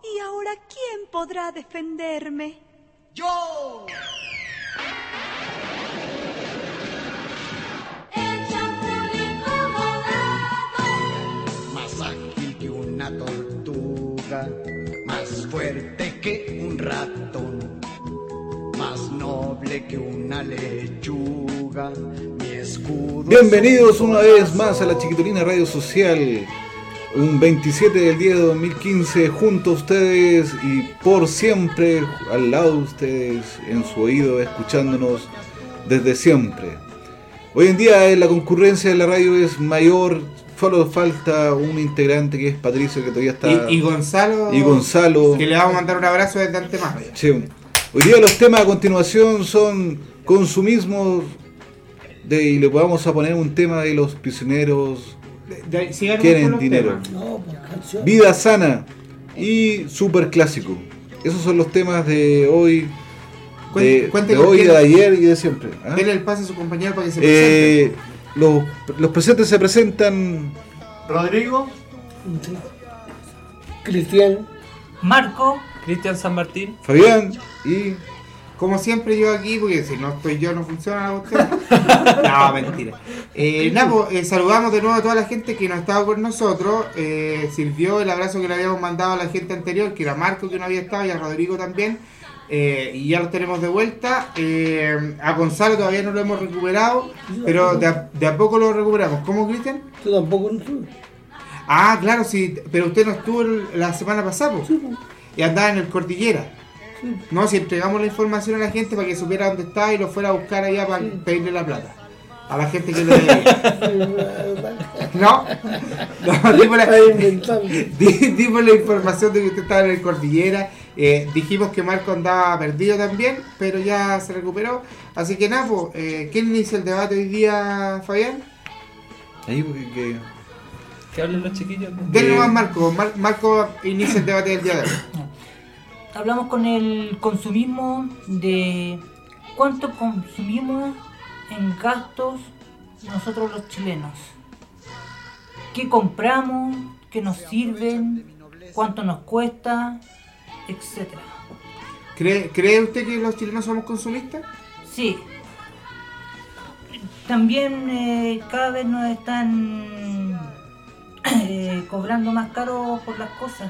¿Y ahora quién podrá defenderme? ¡Yo! El Chapulín Colorado. Más ágil que una tortuga, más fuerte que un ratón, más noble que una lechuga. Mi escudo. Bienvenidos una vez más a la Chiquitolina Radio Social. Un 27 del 10 de 2015, junto a ustedes y por siempre, al lado de ustedes, en su oído, escuchándonos desde siempre. Hoy en día la concurrencia de la radio es mayor, solo falta un integrante que es Patricio, que todavía está... Y Gonzalo, que le vamos a mandar un abrazo desde antemano. Sí. Hoy día los temas a continuación son consumismo, y le vamos a poner un tema de los prisioneros... quieren dinero, vida sana y super clásico. Esos son los temas de hoy, de hoy, de ayer y de siempre. ¿Ah? Denle el pase a su compañero para que se presente. Los presentes se presentan: Rodrigo, Cristian, Marco, Cristian San Martín, Fabián y... Como siempre yo aquí, porque si no estoy yo no funciona la cuestión. No, mentira. Saludamos de nuevo a toda la gente que no ha estado con nosotros. Sirvió el abrazo que le habíamos mandado a la gente anterior, que era Marco, que no había estado, y a Rodrigo también. Y ya los tenemos de vuelta. A Gonzalo todavía no lo hemos recuperado, pero de a poco lo recuperamos. ¿Cómo, Cristian? tú tampoco no estuve. Ah, claro, sí, pero usted no estuvo la semana pasada, Sí, pues. y andaba en el Cordillera. Sí. No, si entregamos la información a la gente para que supiera dónde está y lo fuera a buscar allá para pedirle la plata. A la gente que le debía. ¿No? Dimos la información de que usted estaba en el Cordillera. Dijimos que Marco andaba perdido también, pero ya se recuperó. Así que nada, ¿quién inicia el debate hoy día, Fabián? Ahí porque que hablen los chiquillos. Denle más Marco. Marco inicia el debate del día de hoy. Hablamos con el consumismo, de cuánto consumimos en gastos nosotros los chilenos. ¿Qué compramos? ¿Qué nos sirven? ¿Cuánto nos cuesta? Etcétera. ¿Cree usted que los chilenos somos consumistas? Sí. También cada vez nos están cobrando más caro por las cosas.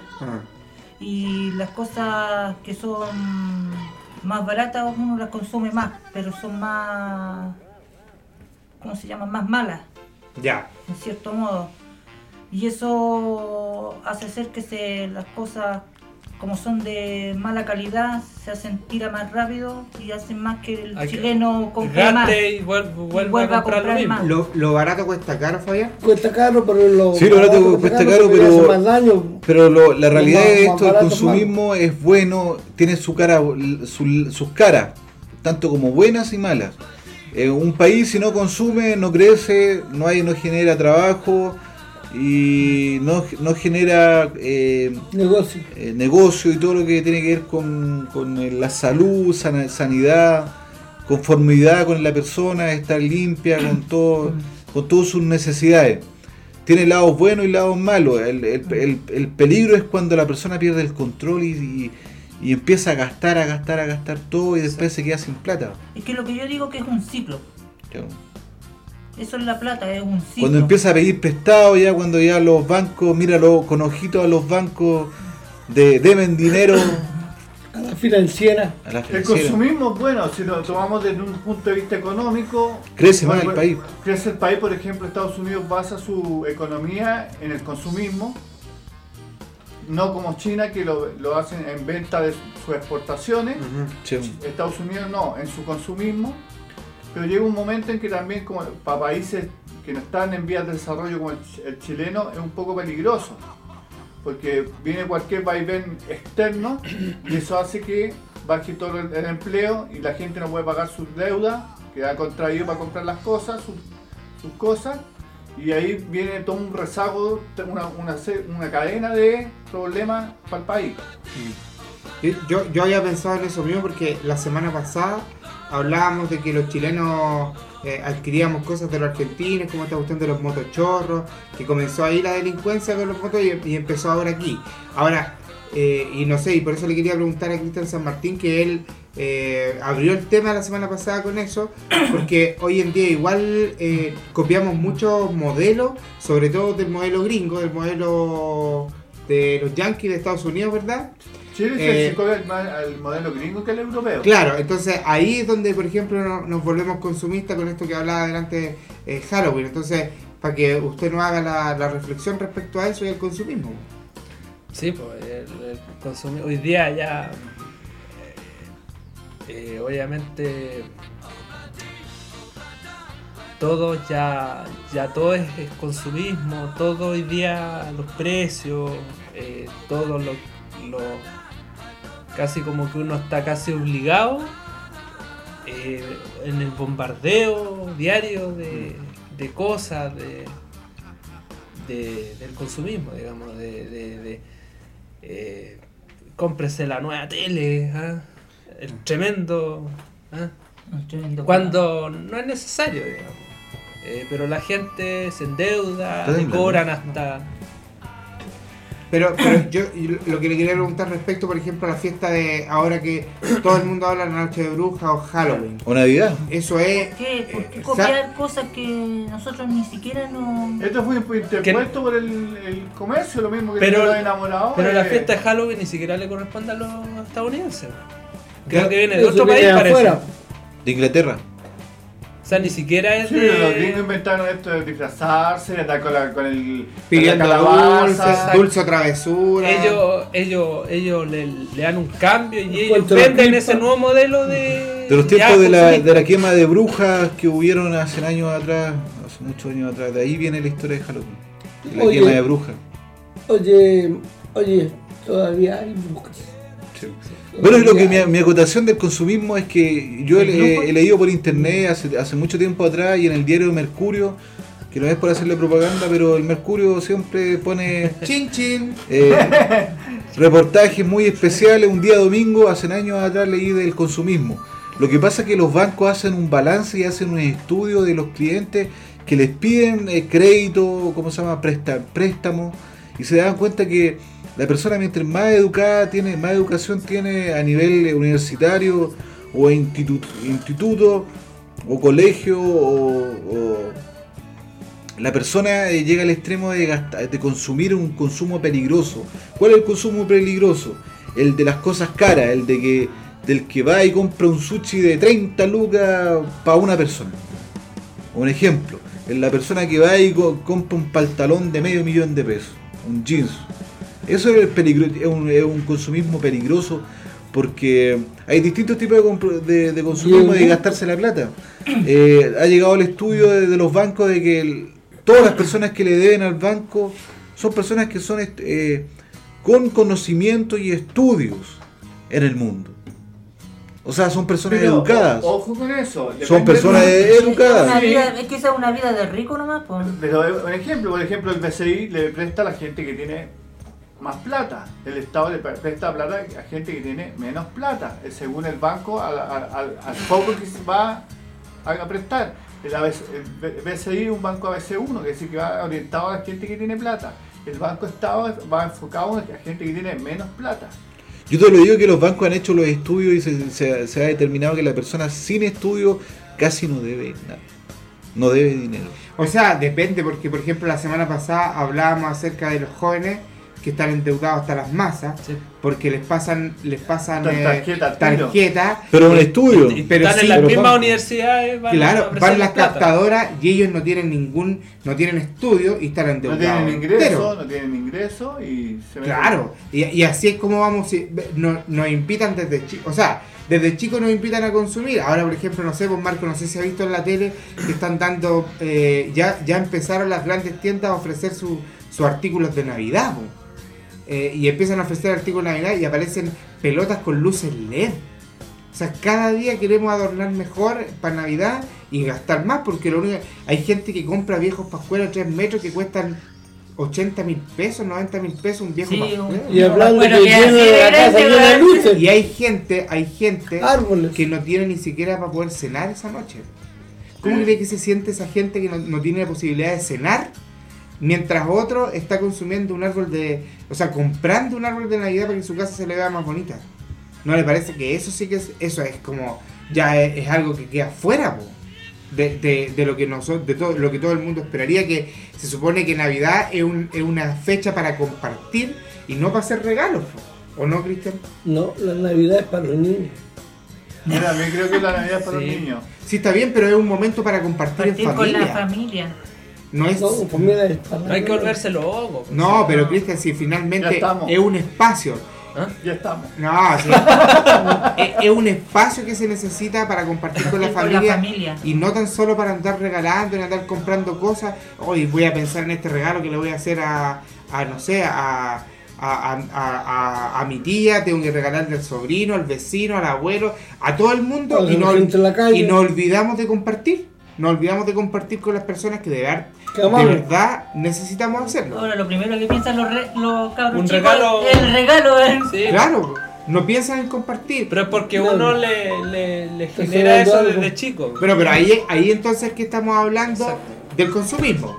Y las cosas que son más baratas uno las consume más, pero son más, ¿cómo se llama? Más malas. Ya. En cierto modo. Y eso hace ser que las cosas, como son de mala calidad, se hacen tira más rápido y hacen más que el chileno compre más. Y vuelva a comprar más. ¿Lo barato cuesta caro, Fabián? Cuesta caro, pero lo barato cuesta caro, hace más daño. pero la realidad de esto, el consumismo es bueno, tiene su cara, sus caras, tanto como buenas y malas. Un país si no consume, no crece, no genera trabajo y no genera negocio y todo lo que tiene que ver con la salud, sanidad, conformidad con la persona, estar limpia con todas sus necesidades. Tiene lados buenos y lados malos. El peligro es cuando la persona pierde el control y empieza a gastar todo y después se queda sin plata. Es que lo que yo digo que es un ciclo. Claro. Eso es la plata, es un ciclo. Cuando empieza a pedir prestado, cuando ya los bancos, míralo con ojitos a los bancos, deben dinero a la financiera. El consumismo, bueno, si lo tomamos desde un punto de vista económico, crece más el país. Crece el país, por ejemplo, Estados Unidos basa su economía en el consumismo, no como China, que lo hacen en venta de sus exportaciones. Sí. Estados Unidos no, en su consumismo. Pero llega un momento en que también, como para países que no están en vías de desarrollo como el chileno, es un poco peligroso, porque viene cualquier vaivén externo y eso hace que baje todo el empleo y la gente no puede pagar sus deudas que ha contraído para comprar las cosas, sus cosas, y ahí viene todo un rezago, una cadena de problemas para el país. Yo había pensado en eso mismo porque la semana pasada hablábamos de que los chilenos adquiríamos cosas de los argentinos, como esta cuestión de los motochorros, que comenzó ahí la delincuencia con los motos y empezó ahora aquí. Ahora, y no sé, y por eso le quería preguntar a Cristian San Martín, que él abrió el tema la semana pasada con eso, porque hoy en día igual copiamos muchos modelos, sobre todo del modelo gringo, del modelo de los Yankees de Estados Unidos, ¿verdad? Chile se copia al modelo gringo que el europeo. Claro, entonces ahí es donde, por ejemplo, nos volvemos consumistas con esto que hablaba delante Halloween. Entonces, para que usted nos haga la reflexión respecto a eso y al consumismo. Sí, pues el consumismo. Hoy día ya, obviamente, todo ya todo es consumismo, todo hoy día, los precios, todo lo casi como que uno está casi obligado en el bombardeo diario de cosas del consumismo, digamos, cómprese la nueva tele, el tremendo, cuando no es necesario, digamos, pero la gente se endeuda, le cobran hasta. Pero yo lo que le quería preguntar respecto, por ejemplo, a la fiesta de ahora que todo el mundo habla de la noche de bruja o Halloween. O Navidad. Eso es. ¿Por qué copiar cosas que nosotros ni siquiera no...? Esto fue interpuesto por el comercio, lo mismo que pero, los enamorados. Pero la fiesta de Halloween ni siquiera le corresponde a los estadounidenses. Creo que viene de otro país, parece. De Inglaterra. O sea, ni siquiera es sí, de... los gringos inventaron esto de disfrazarse, de andar con el pidiendo calabaza, dulce o travesura. Ellos le dan un cambio y ellos venden ese nuevo modelo de los tiempos de la quema de brujas que hubieron hace años atrás, hace muchos años atrás. De ahí viene la historia de Halloween. De la quema de brujas. Oye, todavía hay brujas. Sí. Bueno, es lo que mi acotación del consumismo es que yo he leído por internet hace mucho tiempo atrás y en el diario Mercurio, que no es por hacerle propaganda, pero el Mercurio siempre pone chin chin reportajes muy especiales. Un día domingo, hace años atrás, leí del consumismo. Lo que pasa es que los bancos hacen un balance y hacen un estudio de los clientes que les piden crédito, ¿cómo se llama? Préstamo, y se dan cuenta que la persona, mientras más educada tiene, más educación tiene a nivel universitario o instituto o colegio, o la persona llega al extremo de consumir un consumo peligroso. ¿Cuál es el consumo peligroso? El de las cosas caras, del que va y compra un sushi de 30 lucas para una persona. Un ejemplo, la persona que va y compra un pantalón de $500,000 de pesos, un jeans. Eso es un consumismo peligroso, porque hay distintos tipos de consumismo, de gastarse la plata. Ha llegado el estudio de los bancos de que todas las personas que le deben al banco son personas que son con conocimiento y estudios en el mundo. O sea, son personas educadas. Ojo con eso. Son personas educadas. Es que esa es una vida de rico nomás. Pero por ejemplo, el BCI le presta a la gente que tiene más plata. El Estado le presta plata a gente que tiene menos plata, según el banco, al poco que va a prestar. El BCI es un banco ABC1, que decir que va orientado a la gente que tiene plata. El Banco Estado va enfocado a la gente que tiene menos plata. Yo te lo digo que los bancos han hecho los estudios y se ha determinado que la persona sin estudio casi no debe nada. No debe dinero. O sea, depende, porque por ejemplo la semana pasada hablábamos acerca de los jóvenes que están endeudados hasta las masas, sí, porque les pasan tarjeta, pero un estudio, pero están en las mismas universidades, van las captadoras y ellos no tienen estudio y están endeudados. No tienen ingreso y se ven. Claro, y así es como vamos, nos invitan desde chicos, o sea, desde chicos nos invitan a consumir. Ahora, por ejemplo, no sé, pues Marco, no sé si ha visto en la tele que están dando, ya empezaron las grandes tiendas a ofrecer sus artículos de Navidad, pues. Y empiezan a ofrecer artículos de Navidad y aparecen pelotas con luces LED. O sea, cada día queremos adornar mejor para Navidad y gastar más, porque hay gente que compra viejos pascueros 3 metros que cuestan 80.000 pesos, 90.000 pesos, un viejo pascuero. Y hablando que tiene la casa llena de luces. Y hay gente árboles que no tiene ni siquiera para poder cenar esa noche. ¿Cómo cree que se siente esa gente que no tiene la posibilidad de cenar? mientras otro está consumiendo un árbol o sea, comprando un árbol de Navidad para que su casa se le vea más bonita. ¿No le parece que eso sí que eso es como, ya es algo que queda fuera, po? De lo que nosotros, de todo lo que todo el mundo esperaría, que se supone que Navidad es una fecha para compartir y no para hacer regalos, ¿o no, Cristian? No, la Navidad es para los niños. Mira, a mí creo que la Navidad es para Sí. los niños. Sí, está bien, pero es un momento para compartir en Partir con familia. la familia. No es... No, pues mira, es para No hay que volverse loco. No, pero Cristian, si finalmente Ya estamos. es un espacio. Ya estamos. No, sí. es un espacio que se necesita para compartir con la Compartir con la familia, familia. y no tan solo para andar regalando, ni andar comprando cosas. Hoy voy a pensar en este regalo que le voy a hacer a no sé, a mi tía, tengo que regalarle al sobrino, al vecino, al abuelo, a todo el mundo, A la gente en la calle. y nos olvidamos de compartir. Nos olvidamos de compartir con las personas que de Qué amable. verdad necesitamos hacerlo. Ahora lo primero que piensan los cabros Un chicos regalo. es el regalo. Sí, Claro, no piensan en compartir. pero es porque Claro. uno le Te genera estoy eso dando desde algo. chico. Pero ahí entonces que estamos hablando Exacto. del consumismo.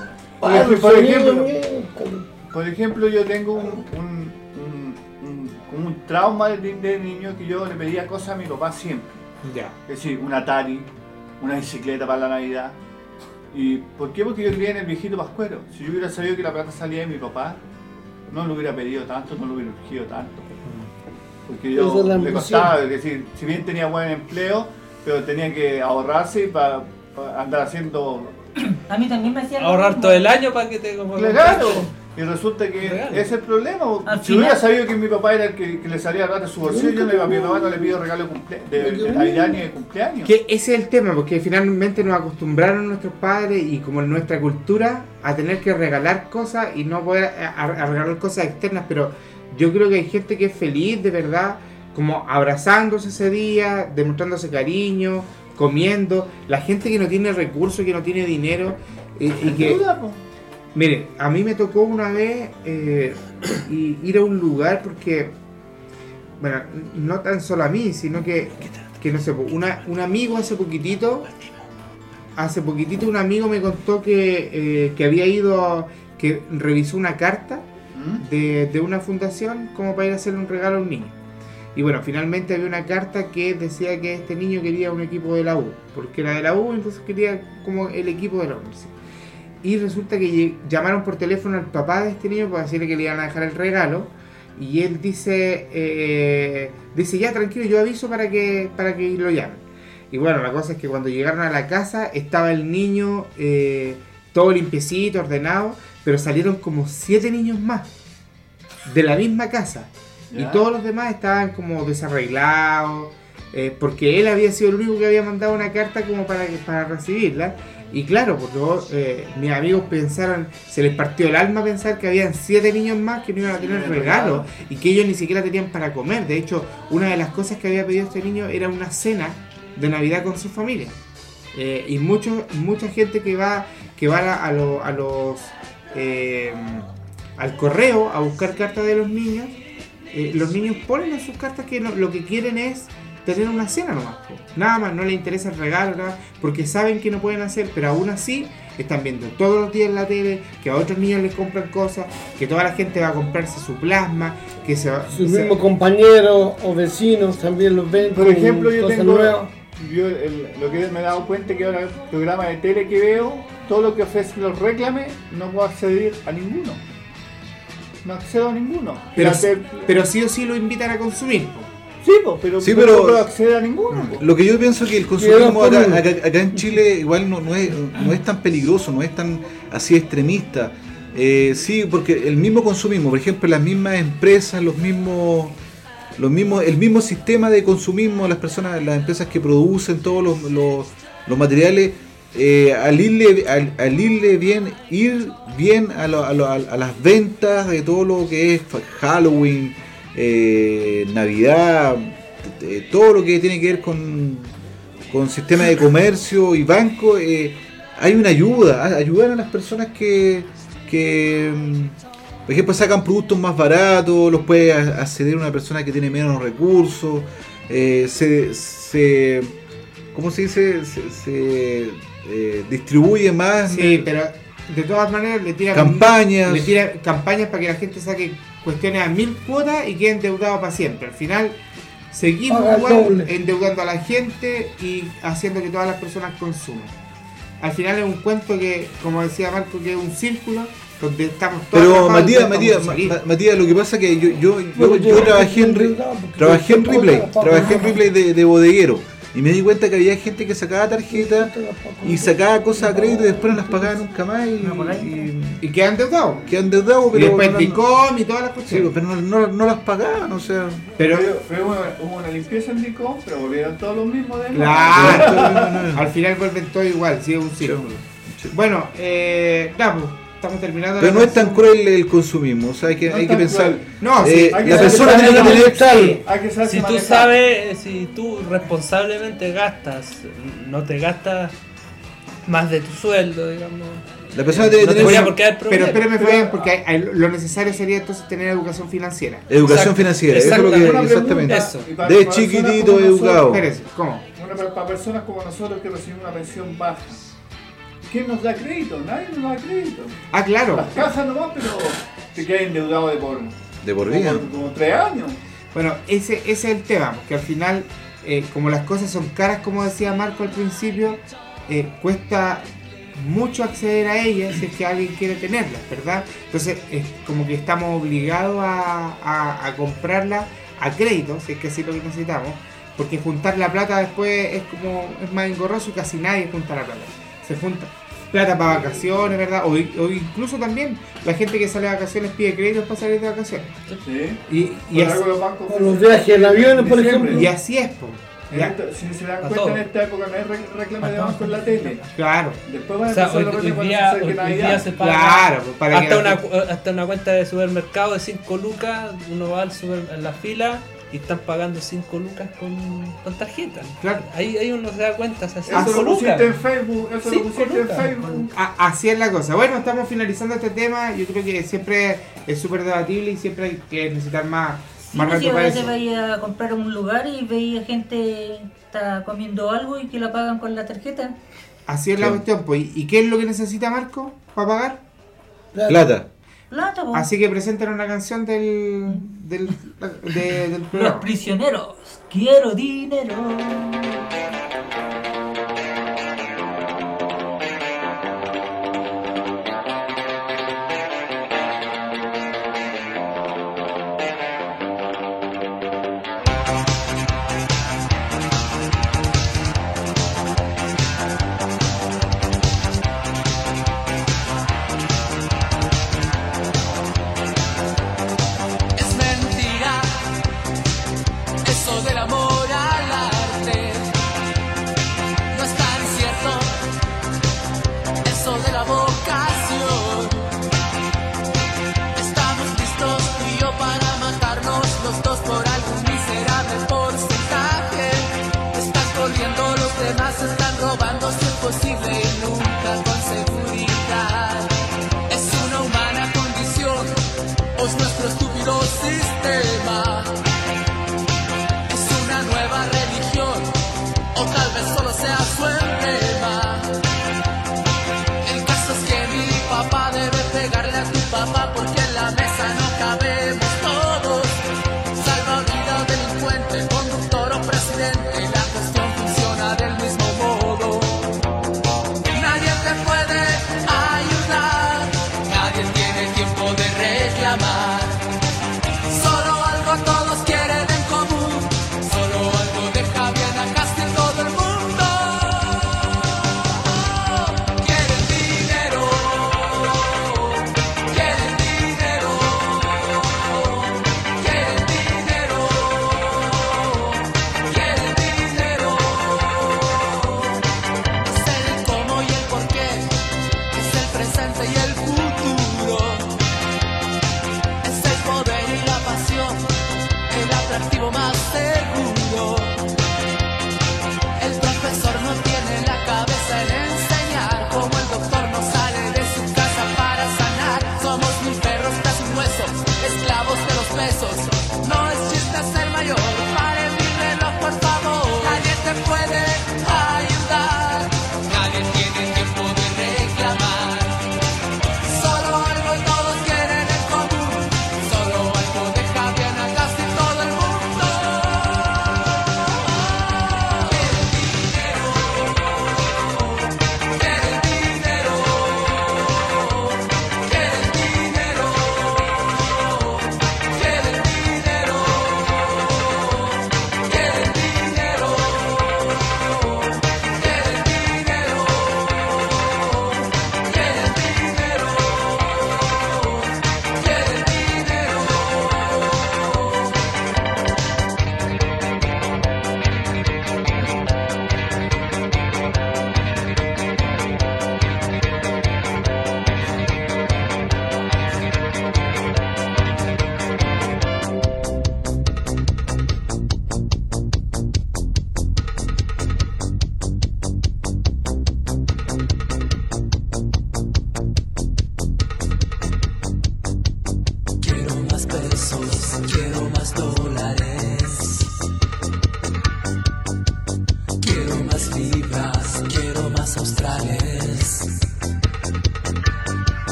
Por ejemplo, yo tengo un trauma de niño que yo le pedía cosas a mi papá siempre. Ya. Es decir, un Atari, una bicicleta para la Navidad. ¿Y por qué? Porque yo creía en el viejito Pascuero. Si yo hubiera sabido que la plata salía de mi papá, no lo hubiera pedido tanto, no lo hubiera urgido tanto. Porque Esa es la yo le ambición. costaba, es decir, si bien tenía buen empleo, pero tenía que ahorrarse para andar haciendo... A mí también me hacían lo Ahorrar mismo. todo el año para que te como. ¡Claro! Y resulta que Regalo. ese es el problema. Al Si final- hubiera sabido que mi papá era el que le salía plata de su bolsillo, yo a mi papá no le pido regalo de Navidad ni de cumpleaños. Que ese es el tema, porque finalmente nos acostumbraron nuestros padres y como en nuestra cultura a tener que regalar cosas y no poder a regalar cosas externas, pero yo creo que hay gente que es feliz de verdad, como abrazándose ese día, demostrándose cariño, comiendo, la gente que no tiene recursos, que no tiene dinero y que... Duda, po. Mire, a mí me tocó una vez ir a un lugar porque, bueno, no tan solo a mí, sino que no sé, un amigo hace poquitito un amigo me contó que había ido, que revisó una carta de una fundación como para ir a hacerle un regalo a un niño. Y bueno, finalmente había una carta que decía que este niño quería un equipo de la U, porque era de la U, entonces quería como el equipo de la universidad. Y resulta que llamaron por teléfono al papá de este niño para decirle que le iban a dejar el regalo. Y él dice, ya tranquilo, yo aviso para que lo llamen. Y bueno, la cosa es que cuando llegaron a la casa estaba el niño todo limpiecito, ordenado, pero salieron como 7 niños más de la misma casa. Ya. Y todos los demás estaban como desarreglados, porque él había sido el único que había mandado una carta como para recibirla. Y claro, porque mis amigos pensaron, se les partió el alma pensar que habían 7 niños más que no iban a tener regalo y que ellos ni siquiera tenían para comer. De hecho, una de las cosas que había pedido este niño era una cena de Navidad con su familia. Y mucha gente que va al correo a buscar cartas de los niños ponen en sus cartas que lo que quieren es tener una cena nomás, po. Nada más, no les interesa el regalo, nada, porque saben que no pueden hacer, pero aún así están viendo todos los días en la tele que a otros niños les compran cosas, que toda la gente va a comprarse su plasma, que Sus mismos compañeros o vecinos también los ven. Por con ejemplo, yo cosas tengo... nuevas. Lo que me he dado cuenta es que ahora el programa de tele que veo, todo lo que ofrecen los reclames, no puedo acceder a ninguno. No accedo a ninguno. pero sí o sí lo invitan a consumir, po. Sí, po, pero Sí, no pero- puedo acceder a ninguno. Po. Lo que yo pienso que el consumismo por uno. acá en Chile igual no es tan peligroso, no es tan así extremista. Sí, porque el mismo consumismo, por ejemplo, las mismas empresas, el mismo sistema de consumismo, las empresas que producen todos los materiales, al ir bien a las ventas de todo lo que es Halloween, Navidad, todo lo que tiene que ver con sistema de comercio y banco, hay una ayudan a las personas que por ejemplo sacan productos más baratos, los puede acceder una persona que tiene menos recursos, ¿cómo se dice? Se distribuye más. Sí, pero de todas maneras le tira campañas para que la gente saque cuestiones a 1000 cuotas y quede endeudado para siempre. Al final seguimos igual endeudando a la gente y haciendo que todas las personas consuman. Al final es un cuento que, como decía Marco, que es un círculo donde estamos todos. Pero Matías, lo que pasa es que yo trabajé en Ripley de bodeguero. Y me di cuenta que había gente que sacaba tarjeta y sacaba cosas a crédito y después no las pagaba nunca más y quedan endeudados. Pero y después DICOM y todas las cuestiones. Sí, pero no las pagaban, o sea. Pero hubo una limpieza en DICOM, pero volvieron todos los mismos de Claro, al final vuelven todo igual, sigue un círculo. Sí. Bueno, estamos terminando. Pero no es tan cruel el consumismo, o sea, hay que pensar. No, sí, la persona tiene que tener. Si tú sabes, si tú responsablemente gastas, no te gastas más de tu sueldo, digamos. La persona debe tener. Pero espérame, Fabián, porque lo necesario sería entonces tener educación financiera. Educación financiera, eso es lo que exactamente. Eso. De chiquitito educado. Espérese, ¿cómo? Para personas como nosotros que recibimos una pensión baja. ¿Quién nos da crédito? Nadie nos da crédito. Ah, claro. Las cajas nomás, pero te quedas endeudado de por vida. Como 3 años. Bueno, ese es el tema, que al final, como las cosas son caras, como decía Marco al principio, cuesta mucho acceder a ellas si es que alguien quiere tenerlas, ¿verdad? Entonces, como que estamos obligados a comprarlas a crédito, si es que así lo que necesitamos, porque juntar la plata después es más engorroso y casi nadie junta la plata. Se junta plata para vacaciones, ¿verdad? O incluso también la gente que sale de vacaciones pide créditos para salir de vacaciones. Sí. Y así, los viajes en aviones, por ejemplo. Y así es, po. Si se dan cuenta, en esta época no hay reclamo de banco en la tele. Claro. Después van a empezar los reclamos cuando se acerque Navidad. Se paga claro, hasta una cuenta de supermercado de 5 lucas, uno va en la fila y están pagando 5 lucas con tarjeta. Claro. Ahí uno se da cuenta. Eso lo pusiste en Facebook. Así es la cosa. Bueno, estamos finalizando este tema. Yo creo que siempre es súper debatible y siempre hay que necesitar más rato para eso. Yo veía a comprar a un lugar y veía gente está comiendo algo y que la pagan con la tarjeta. Así es la cuestión. Pues. ¿Y qué es lo que necesita Marco para pagar? Plata. Así que presentan una canción del programa. Los prisioneros, quiero dinero.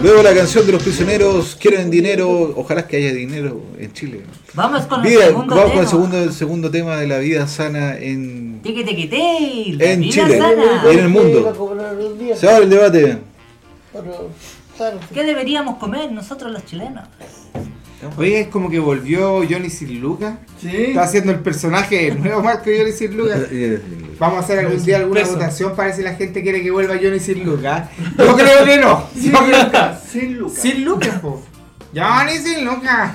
Luego la canción de los prisioneros, quieren dinero, ojalá que haya dinero en Chile. Vamos con Vida, el segundo vamos tema. con el segundo tema de la vida sana en La vida Chile sana. y en el mundo. Se abre el debate. ¿Qué deberíamos comer nosotros los chilenos? Oye, es como que volvió Johnny Sin Lucas. Sí. Está haciendo el personaje el nuevo Marco Johnny Sin Lucas. Vamos a hacer algún día alguna Peso. votación para ver si la gente quiere que vuelva Johnny Sin Lucas. Yo creo que no. Sin Yo creo Lucas, sin Lucas. Sin Lucas, po. Johnny Sin Lucas.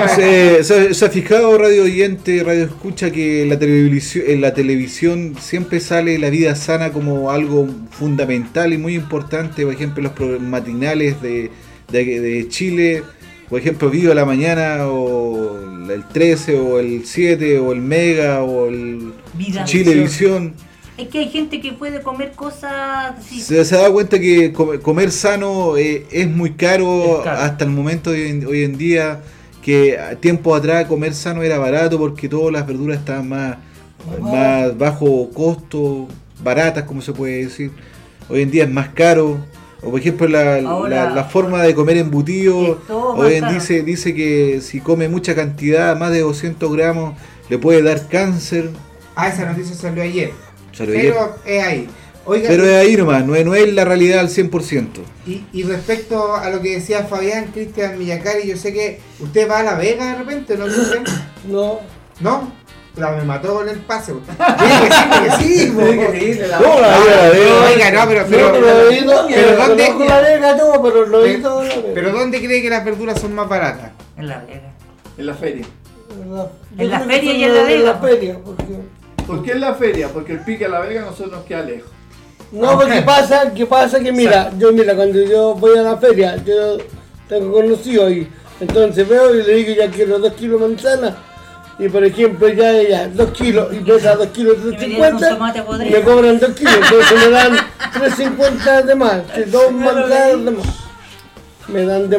Se ha fijado, radio oyente, radio escucha, que en la televisión siempre sale la vida sana como algo fundamental y muy importante. Por ejemplo, los programas matinales de Chile, por ejemplo, Viva la Mañana, o el 13, o el 7, o el Mega, o el Vida. Chilevisión. Es que hay gente que puede comer cosas así. Se da cuenta que comer sano es muy caro, Es caro. hasta el momento de hoy en día, que tiempo atrás comer sano era barato porque todas las verduras estaban más bajo costo, baratas, como se puede decir. Hoy en día es más caro. O por ejemplo Ahora, la forma de comer embutido, es todo más hoy en caro. dice que si come mucha cantidad, más de 200 gramos, le puede dar cáncer. Ah, esa noticia salió ayer. Salió ayer. Pero es ahí. Oiga, Pero es ahí nomás, no es la realidad al 100%. y respecto a lo que decía Fabián, Cristian Miyakari, yo sé que usted va a La Vega de repente, ¿no? No. ¿No? La me mató con el pase. Tiene que sí, po. ¿Cómo la Vega? Oiga, no, pero Lo he ido, pero ¿dónde? conozco La Vega, no, pero lo he ido a La Vega. ¿Pero dónde cree que las verduras son más baratas? En La Vega. En la feria. En la Yo creo feria que y en La son Vega. En la feria, porque... ¿Por qué en la feria? Porque el pique a la Vega a nosotros nos queda lejos. No, porque pasa que mira, cuando yo voy a la feria, yo tengo conocido ahí, entonces veo y le digo ya quiero 2 kilos de manzana, y por ejemplo ya 2 kilos, y pesa 2 kilos Y me dieron un 350, tomate y podrido. me cobran 2 kilos, entonces me dan 350 de más, que 2 manzanas de más, me dan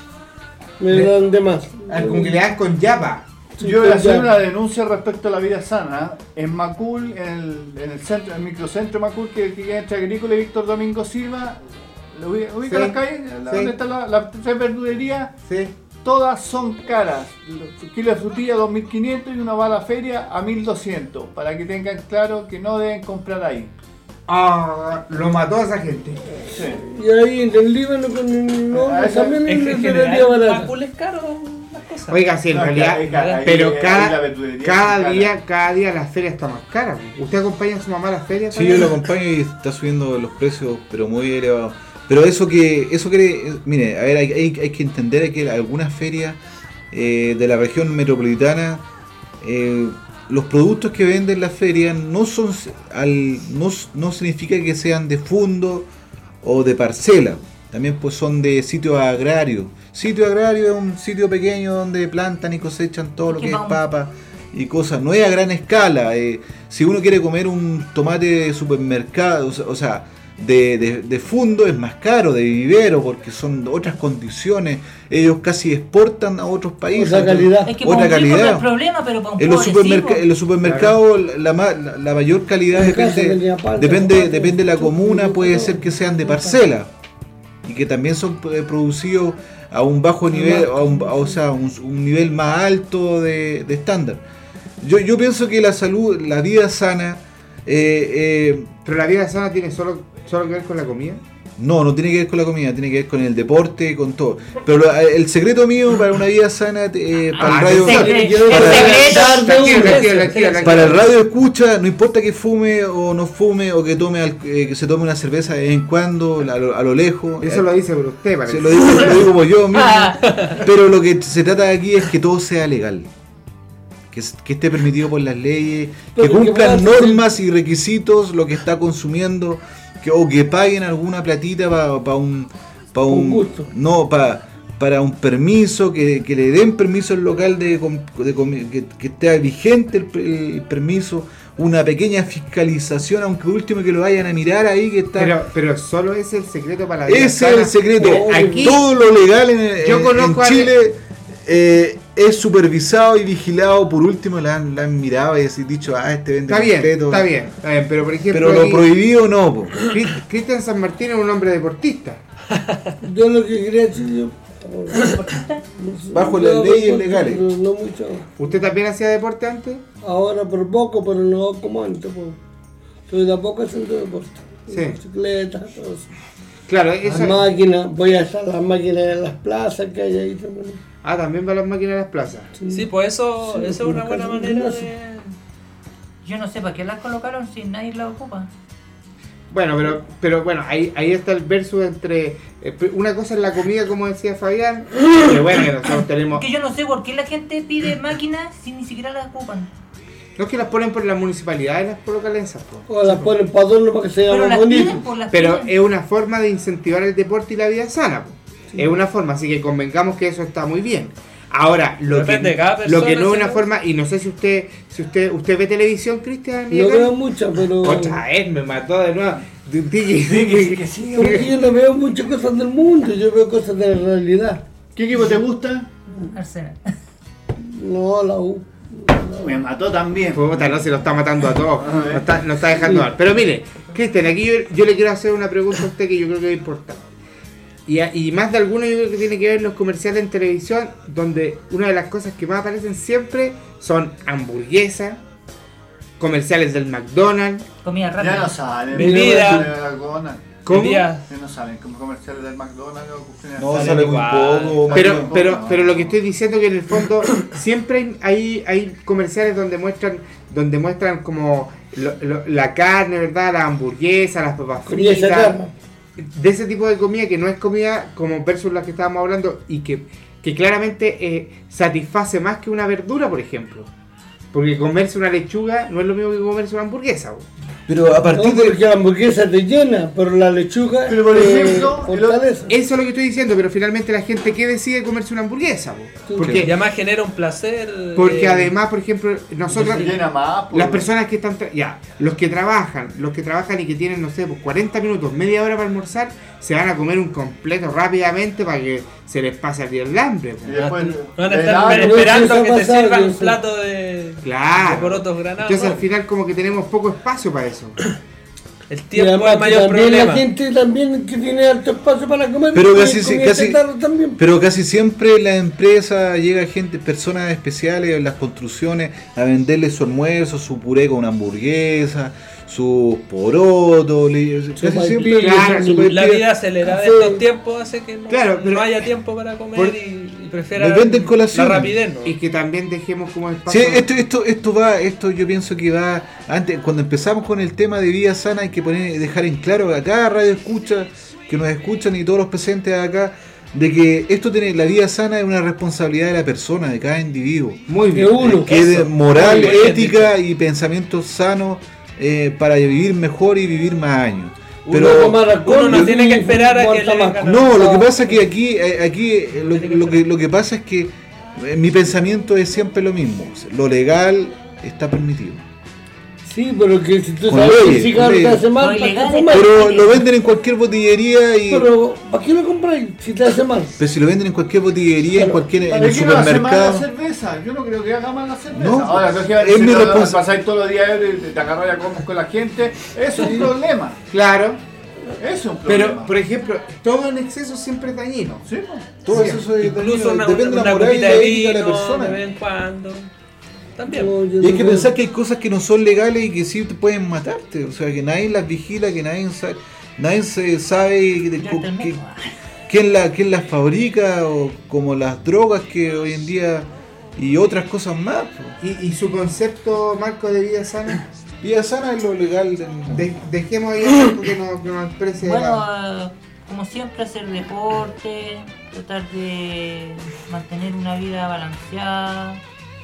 de más. Como que le dan con yapa. Sí, Yo voy a pues hacer ya. una denuncia respecto a la vida sana. En Macul, en el centro, el microcentro de Macul, que queda entre Agrícola y Víctor Domingo Silva, ubica Sí, las calles, sí. donde está la tres verdulerías, Sí. todas son caras. Un kilo de frutilla 2.500 y una bala feria a 1.200, para que tengan claro que no deben comprar ahí. Ah, lo mató a esa gente. Sí. Y ahí en el Líbano también En es general, barata. Macul es caro las cosas. Oiga, sí, en No, realidad. ahí Pero la cada verdulería cada es día la feria está más cara. ¿Usted acompaña a su mamá a la feria? Sí, también? yo lo acompaño y está subiendo los precios, pero muy elevados. Pero eso quiere, mire, a ver, hay que entender que algunas ferias de la región metropolitana, los productos que venden las ferias no significa que sean de fondo o de parcela. También pues son de sitios agrarios. Sitio agrario es un sitio pequeño donde plantan y cosechan todo lo que es papa y cosas. No es a gran escala. Si uno quiere comer un tomate de supermercado, o sea, de fondo, es más caro, de vivero, porque son otras condiciones. Ellos casi exportan a otros países. Otra calidad. Es que Otra para un rico no calidad. es problema, pero para un En pobre los supermercados la mayor calidad En casa vendía pan, depende pan, de la comuna, pan, puede pan, ser que pan, sean de pan. parcela y que también son producidos a un bajo nivel, o sea, un nivel más alto de estándar. Yo pienso que la salud, la vida sana, Pero la vida sana tiene solo que ver con la comida. no tiene que ver con la comida, tiene que ver con el deporte, con todo. Pero el secreto mío para una vida sana, para el radio, para el radio escucha, no importa que fume o no fume, o que que se tome una cerveza de vez en cuando, a lo lejos. Eso lo dice por usted, parece. Se lo digo como yo mismo. Pero lo que se trata aquí es que todo sea legal. Que esté permitido por las leyes, que Pero cumplan que pueda- normas y requisitos lo que está consumiendo, o que paguen alguna platita para un Un gusto. no para un permiso, que le den permiso al local que esté vigente el permiso, una pequeña fiscalización, aunque último que lo vayan a mirar ahí que está. Pero solo es el secreto para la vida Ese sana. es el secreto. Mire, aquí Todo lo legal yo en conozco a Chile es supervisado y vigilado. Por último la han mirado y así dicho, este vende está completo. bien, pero por ejemplo Pero lo aquí, prohibido no, po. Cristian San Martín es un hombre deportista. Yo lo que quería decir yo. Bajo las leyes legales. No mucho. ¿Usted también hacía deporte antes? Ahora por poco, pero no como antes. Pues. Estoy de a poco haciendo deporte. Sí. Bicicleta, todo eso. Claro, Las eso. máquinas, voy a hacer las máquinas en las plazas que hay ahí también. Ah, también va las máquinas a las plazas. Sí, pues eso es una buena manera de... Yo no sé para qué las colocaron si nadie las ocupa. Bueno, pero bueno, ahí está el versus entre... una cosa es la comida, como decía Fabián, que bueno, que nosotros tenemos... Que yo no sé por qué la gente pide máquinas si ni siquiera las ocupan. No es que las ponen por la municipalidad y las colocan esas, po. O las ponen para adorno para que se Pero vean las bonitas. piden por las Pero piden. es una forma de incentivar el deporte y la vida sana, po. Es una forma, así que convengamos que eso está muy bien. Ahora, Depende de cada lo que persona, no es ¿sí? una forma, y no sé si usted ve televisión, Cristian. No veo mucho, pero. Otra vez me mató de nuevo. Que sí. Porque yo no veo muchas cosas del mundo, yo veo cosas de la realidad. ¿Qué equipo te gusta? Arsenal. No, la U. Me mató también. Puta, no se lo está matando a todos. Nos está dejando mal. Pero mire, Cristian, aquí yo le quiero hacer una pregunta a usted que yo creo que es importante. Y más de alguno yo creo que tiene que ver los comerciales en televisión, donde una de las cosas que más aparecen siempre son hamburguesas, comerciales del McDonald's. Comida rápida. Ya no salen. Bebida. ¿Cómo? Día. Ya no salen como comerciales del McDonald's o cuestiones No, así. sale muy igual. poco. Pero lo que estoy diciendo que en el fondo siempre hay comerciales donde muestran como la carne, ¿verdad? La hamburguesa, las papas Comida fritas. chatarra. De ese tipo de comida que no es comida como versus la que estábamos hablando y que claramente satisface más que una verdura, por ejemplo. Porque comerse una lechuga no es lo mismo que comerse una hamburguesa, bro. Pero a partir No, de... porque la hamburguesa te llena, pero la lechuga Pero por ejemplo, fortalece. Eso es lo que estoy diciendo, pero finalmente la gente que decide comerse una hamburguesa, bro. Sí. Porque, Y además genera un placer. porque además, por ejemplo, nosotros... se llena más. pues. Las personas que están, los que trabajan y que tienen, no sé, pues 40 minutos, media hora para almorzar, se van a comer un completo rápidamente para que se les pase el hambre. Y pues. después, Van a de estar nada, esperando eso que te pasa, sirvan un eso. plato de Claro. porotos granados. Entonces al final como que tenemos poco espacio para eso. El Y tiempo es además el que mayor también problema. la gente también que tiene alto espacio para comer. Pero come casi, comida casi, chatarra también. pero casi siempre en la empresa llega gente, personas especiales en las construcciones a venderle su almuerzo, su puré con una hamburguesa, sus porotos, casi siempre claro, su La vida acelerada de café. estos tiempos hace que no, Claro, pero- no haya tiempo para comer Por- y prefieran les venden colaciones. la rapidez, ¿no? Y que también dejemos como Sí, espacio. esto yo pienso que va antes, cuando empezamos con el tema de vida sana hay que dejar en claro a cada radio escucha que nos escuchan y todos los presentes acá de que esto tiene la vida sana es una responsabilidad de la persona, de cada individuo, Muy bien. De uno. que es de Eso, moral, muy bien ética y pensamientos sanos para vivir mejor y vivir más años. Uno Pero tomar alcohol uno no y tiene que esperar a que muerta le más. vengan no, lo que pasa es que aquí lo que pasa es que mi pensamiento es siempre lo mismo. Lo legal está permitido. Sí, pero que si tú Con sabes que leyes, el cigarro con te leyes. hace mal, No, ¿para qué ilegal, fumar? Pero lo venden en cualquier botillería y Pero ¿para qué lo compras si te hace mal? pero si lo venden en cualquier botillería, en cualquier en ¿Para el qué no hace mal la supermercado. cerveza? Yo no creo que haga mal la cerveza. No, Ahora, no es mi responsabilidad. pasáis todos los días y te agarras a comer con la gente. Eso es un problema. Claro. Eso es un problema. Pero, por ejemplo, todo en exceso siempre es dañino. Sí, pues. Todo Sí, eso es Incluso dañino, depende de la una moral y copita la de ética de la vino persona. de vez en cuando. También. No, yo Y hay no que creo. pensar que hay cosas que no son legales y que sí te pueden matarte. O sea, que nadie las vigila, que nadie se sabe Ya está el metro. quién las fabrica o como las drogas que hoy en día y otras cosas más. Po. Y su concepto, Marco, de vida sana, Vida sana es lo legal. dejemos ahí algo que nos exprese. Bueno, como siempre, hacer deporte, tratar de mantener una vida balanceada,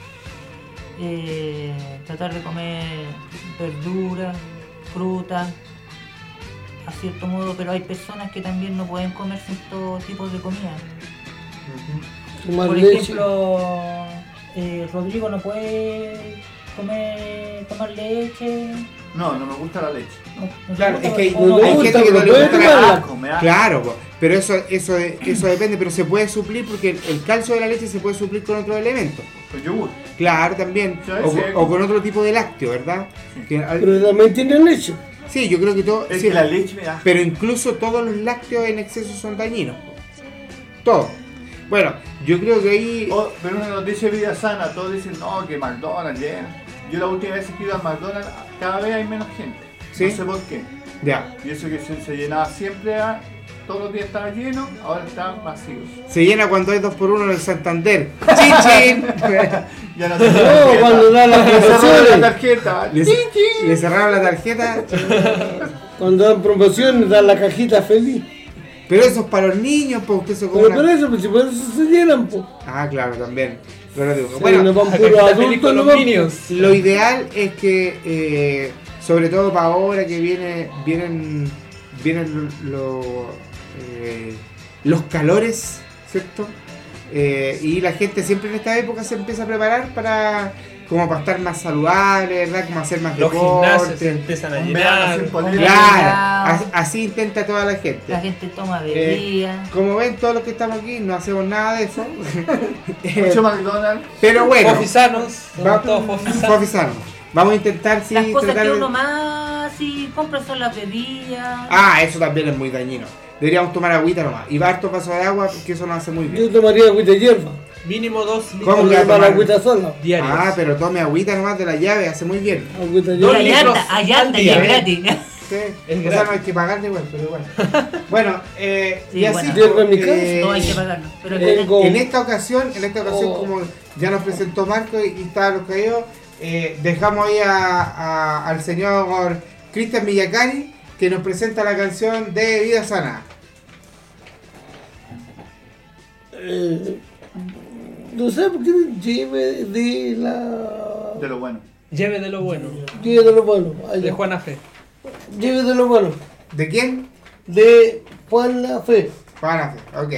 tratar de comer verduras, frutas, a cierto modo, pero hay personas que también no pueden comer ciertos tipos de comida. Tomar Por leche. ejemplo, Rodrigo no puede tomar leche. No, no me gusta la leche. no Claro, se es que hay, gusta, no hay gusta, gente que no pero le puede gusta tomarla. la Asco, me da- Claro, po, pero eso depende, pero se puede suplir porque el calcio de la leche se puede suplir con otros elementos. Con yogur. Claro, también. Sí, O, sí. o con otro tipo de lácteo, ¿verdad? Sí. Que, Pero también tiene leche. Sí, yo creo que todo. Es sí, que la leche me da. pero incluso todos los lácteos en exceso son dañinos. Todo. Bueno, yo creo que ahí. Pero una noticia de vida sana, todos dicen no, que McDonald's llena. Yo la última vez que iba a McDonald's, cada vez hay menos gente. ¿Sí? No sé por qué. Ya. Y eso que se llenaba siempre, todos los días estaba lleno, ahora está vacío. Se llena cuando hay 2x1 en el Santander. ¡Chin, chin! Ya no No, cuando dan las le cerraron la promociones. tarjeta. Le cerraron la tarjeta. Cuando dan promociones, dan la cajita feliz. Pero eso es para los niños, pues usted se come Pero una- por eso, pues si por eso se llenan, pues. Ah, claro, también. Pero digo, Sí, bueno, no van La puros cajita feliz adultos, con no los van. Minions. lo ideal es que, sobre todo para ahora que vienen los calores, ¿cierto? Y la gente siempre en esta época se empieza a preparar para estar más saludable, ¿verdad? Como hacer más Los gimnasios se deporte. empiezan a Un verano llenar. sin polera. Claro, así intenta toda la gente. La gente toma bebida. Como ven, todos los que estamos aquí no hacemos nada de eso. Mucho McDonald's. Pero bueno, Fofisanos, somos todos fofisanos. Fofisanos. Vamos a intentar sí Las cosas tratar que de... uno más si compra son las bebidas. Ah, eso también es muy dañino. Deberíamos tomar agüita nomás. Y harto vaso de agua porque eso nos hace muy bien. Yo tomaría agüita de hierba. Mínimo 2 ¿Cómo litros que No va a tomar tomar? agüita sola. diarios. Ah, pero tome agüita nomás de la llave, hace muy bien. Agüita de Dos hierba. litros. Allá al anda y día, es ¿eh? gratis. Sí. Es O sea, gratis. no hay que pagarle igual, pero bueno. Bueno, Sí, y así bueno. Hierba en mi casa. No hay que pagarlo. Pero Tengo- en esta ocasión, Oh. como ya nos presentó Marco y estaban los caídos, dejamos ahí al señor Cristian Villacari que nos presenta la canción de Vida Sana. No sé por qué lleve de la. De lo bueno. Lleve de lo bueno. Lleve de lo bueno. Allá. De Juana Fe. Lleve de lo bueno. ¿De quién? De Juan La Fe. Juana Fe, ok.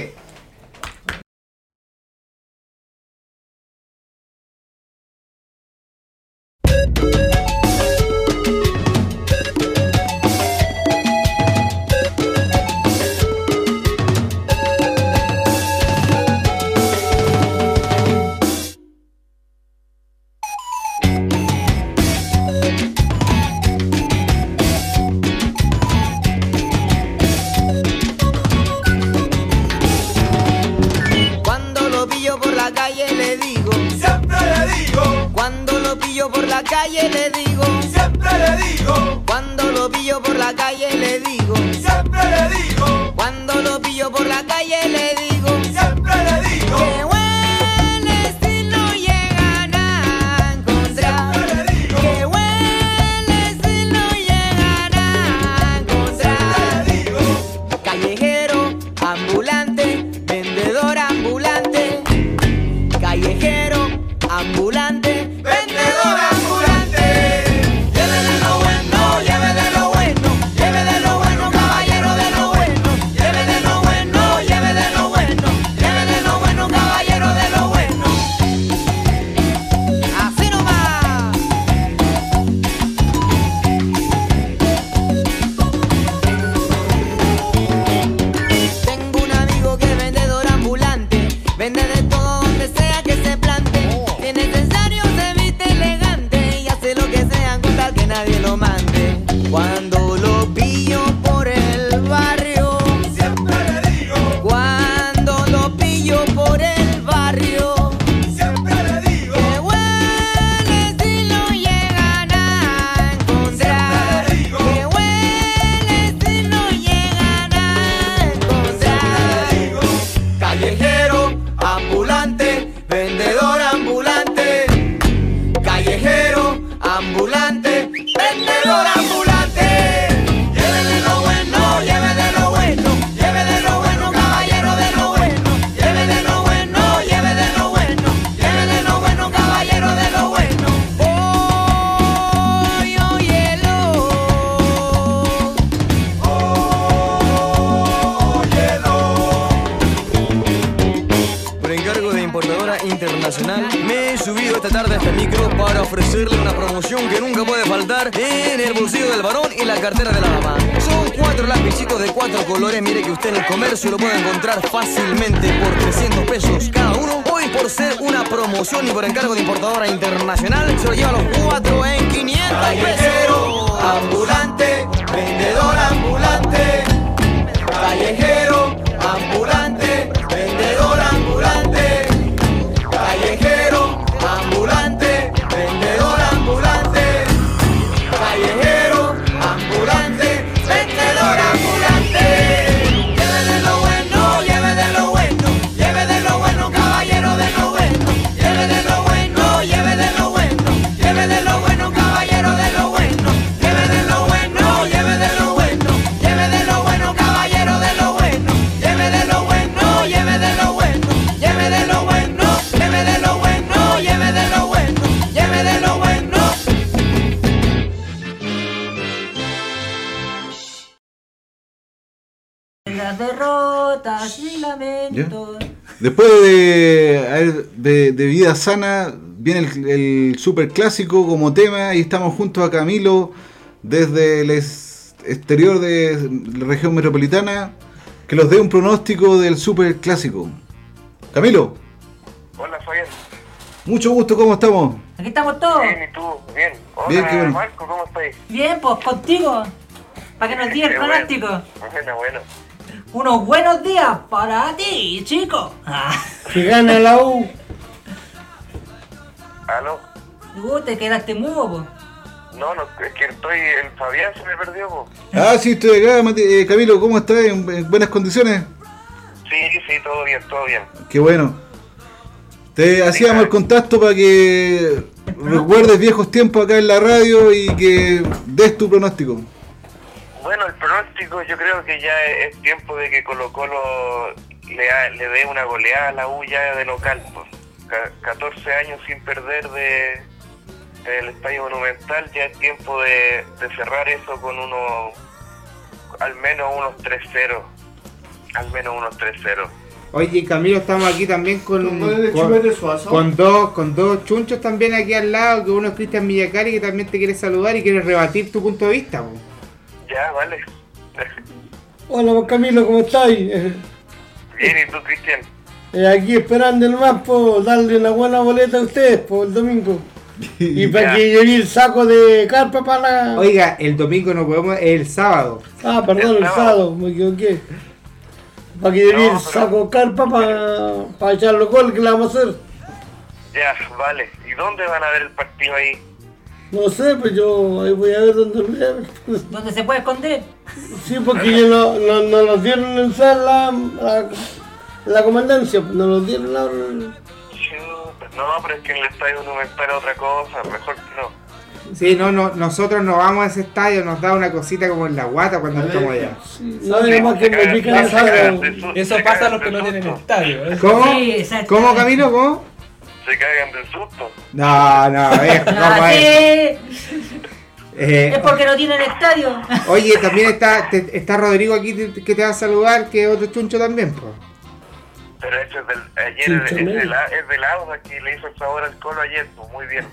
Cuando lo pillo por la calle le digo, Siempre le digo, cuando lo pillo por la calle le digo, siempre le digo, cuando lo pillo por la calle le digo, siempre le digo, cuando lo pillo por la calle le digo, siempre le digo, que huele si no llegan a encontrar, siempre le digo, que huele si no llegan a encontrar. siempre le digo, Callejero, ambulante, vendedor ambulante, callejero, ambulante, vendedor ambulante. Lleve de lo bueno, lleve de lo bueno, lleve de lo bueno, caballero de lo bueno, lleve de lo bueno, lleve de lo bueno, lleve de lo bueno, caballero de lo bueno. Así nomás. Tengo un amigo que es vendedor ambulante, vende de todo donde sea que se plante. Si es necesario se viste elegante y hace lo que sea con tal que nadie lo mande. Cuando lo pillo por el barrio, siempre le digo, cuando lo pillo por el barrio, siempre le digo, que huele si lo llegan a encontrar, que huele si lo llegan a encontrar. Callejero, ambulante, vendedor ambulante, callejero, ambulante, vendedor ambulante. Lleve de lo bueno, lleve de lo bueno, lleve de lo bueno, caballero de lo bueno, lleve de lo bueno, lleve de lo bueno, lleve de lo bueno, caballero de lo bueno. Hoy, óyelo. Por encargo de importadora internacional, me he subido esta tarde a este micro para ofrecerle una promoción que nunca puede faltar en el bolsillo del varón y la cartera de la dama. Son 4 lapicitos de 4 colores, mire que usted en el comercio lo puede encontrar fácilmente por 300 pesos cada uno. Hoy por ser una promoción y por encargo de importadora internacional, se lo lleva a los 4 en 500 Callejero, pesos. ambulante, vendedor ambulante. Callejero, ambulante, vendedor ambulante. Callejero, ambulante, vendedor ambulante. Callejero, ambulante, vendedor ambulante. Lleve de lo bueno, lleve de lo bueno, lleve de lo bueno, caballero de lo bueno. Lleve de lo bueno, lleve de lo bueno, lleve de lo bueno, caballero de lo bueno. Lleve de lo bueno, lleve de lo bueno, lleve de lo bueno, caballero de lo bueno. Lleve de lo bueno, lleve de lo bueno, lleve de lo bueno, lleve de lo bueno, lleve de lo bueno, lleve de lo bueno. Las derrotas y lamentos. Después de Vida Sana, viene el super clásico como tema y estamos junto a Camilo desde el exterior de la región metropolitana que nos dé un pronóstico del super clásico. Camilo. Hola, Fabián. Mucho gusto, ¿cómo estamos? Aquí estamos todos. Bien, ¿y tú? Bien. Hola, Bien, qué bueno. Marco, ¿cómo estás? Bien, pues contigo. Para que nos diga el Qué pronóstico. Bueno. Unos buenos días para ti, chico. Que gana la U. ¿Aló? Te quedaste mudo, po. No, es que el Fabián se me perdió, po. Ah, sí, estoy acá, Camilo, ¿cómo estás? ¿En buenas condiciones? Sí, todo bien, todo bien. Qué bueno. Te hacíamos el contacto para que recuerdes viejos tiempos acá en la radio y que des tu pronóstico. Bueno, el pronóstico yo creo que ya es tiempo de que Colo-Colo le dé una goleada a la U ya de local, pues. 14 años sin perder del Estadio Monumental, ya es tiempo de cerrar eso con al menos unos 3-0. Al menos unos 3-0. Oye, Camilo, estamos aquí también con dos chunchos también aquí al lado, que uno es Cristian Villacari, que también te quiere saludar y quiere rebatir tu punto de vista, po. Ya, vale. Hola, pues, Camilo, ¿cómo estáis? Bien, ¿y tú, Cristian? Aquí esperando nomás por darle una buena boleta a ustedes por el domingo. Y para que lleve el saco de carpa para la... Oiga, el domingo no podemos, el sábado. Ah, perdón, el sábado, me equivoqué. Para que lleve el saco de carpa para echar los goles que le vamos a hacer. Ya, vale. ¿Y dónde van a ver el partido ahí? No sé, pues yo ahí voy a ver dónde lo voy a ver. ¿Dónde se puede esconder? Sí, porque yo no nos dieron en usar la comandancia, no nos dieron la... No, pero es que en el Estadio Monumental es otra cosa, mejor que no. Sí, no, nosotros no vamos a ese estadio, nos da una cosita como en la guata cuando estamos allá. No, además que me pican el sábado. Eso pasa a los que no tienen estadio. ¿Cómo? Sí, exacto. ¿Cómo, Camilo? ¿Cómo? Se cagan del susto. No, ¿cómo es? Es porque no tienen estadio. Oye, también está Rodrigo aquí que te va a saludar, que es otro chuncho también, pues. Pero eso es ayer es del Auda que le hizo el favor al Colo ayer, pues muy bien.